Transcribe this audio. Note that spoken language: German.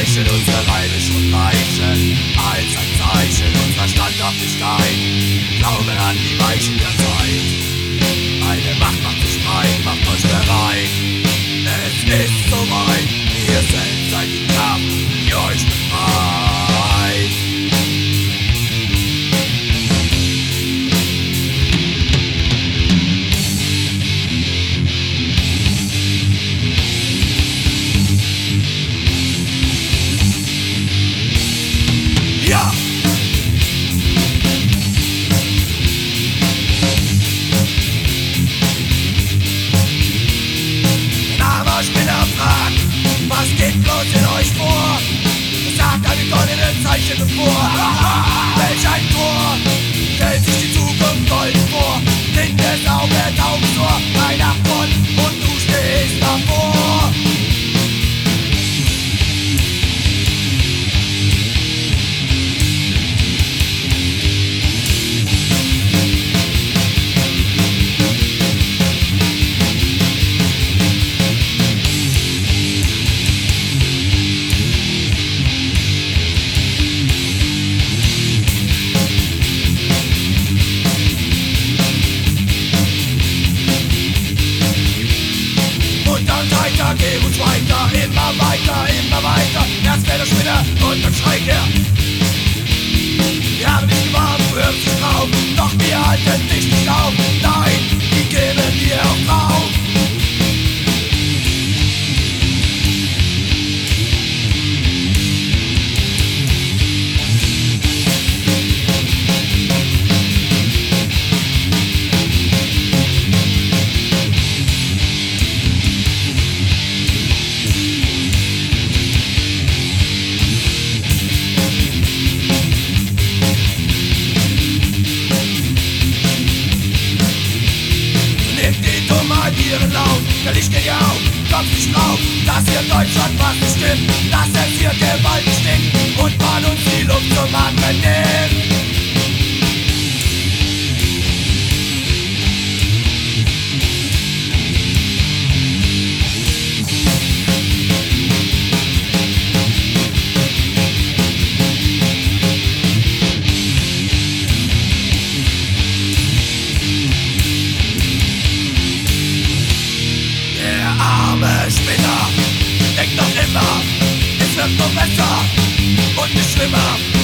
Zeichen, unsere Reime schon reichen, als ein Zeichen unserer Standhaftigkeit. Glauben an die Weichen der Zeit. Eine Macht macht sich breit, macht euch bereit. Es ist soweit, ihr selbst seid die Kraft, die euch befreit. Ja! Aber Spinner fragt, was geht bloß in euch vor? Es sagt eine goldene Zeichen bevor. Welch ein Tor, stellt sich die Zukunft golden vor. Blindes Auge, Taubentor, ein Abgrund und du stehst davor. Geh uns weiter, immer weiter, immer weiter. Erst wäre der Spinner und dann schreit er. Wir haben dich gewarnt, du hörst nicht drauf, doch wir halten dich nicht auf. Nein, die geben dir auch drauf. Ihren Lauf, der Licht geht ja auf, kommt nicht drauf, dass hier in Deutschland was nicht stimmt, dass es hier Gewalt stinkt und man uns die Luft zum Atmen nimmt. Spinner, denkt doch immer, es wird nur besser und nicht schlimmer.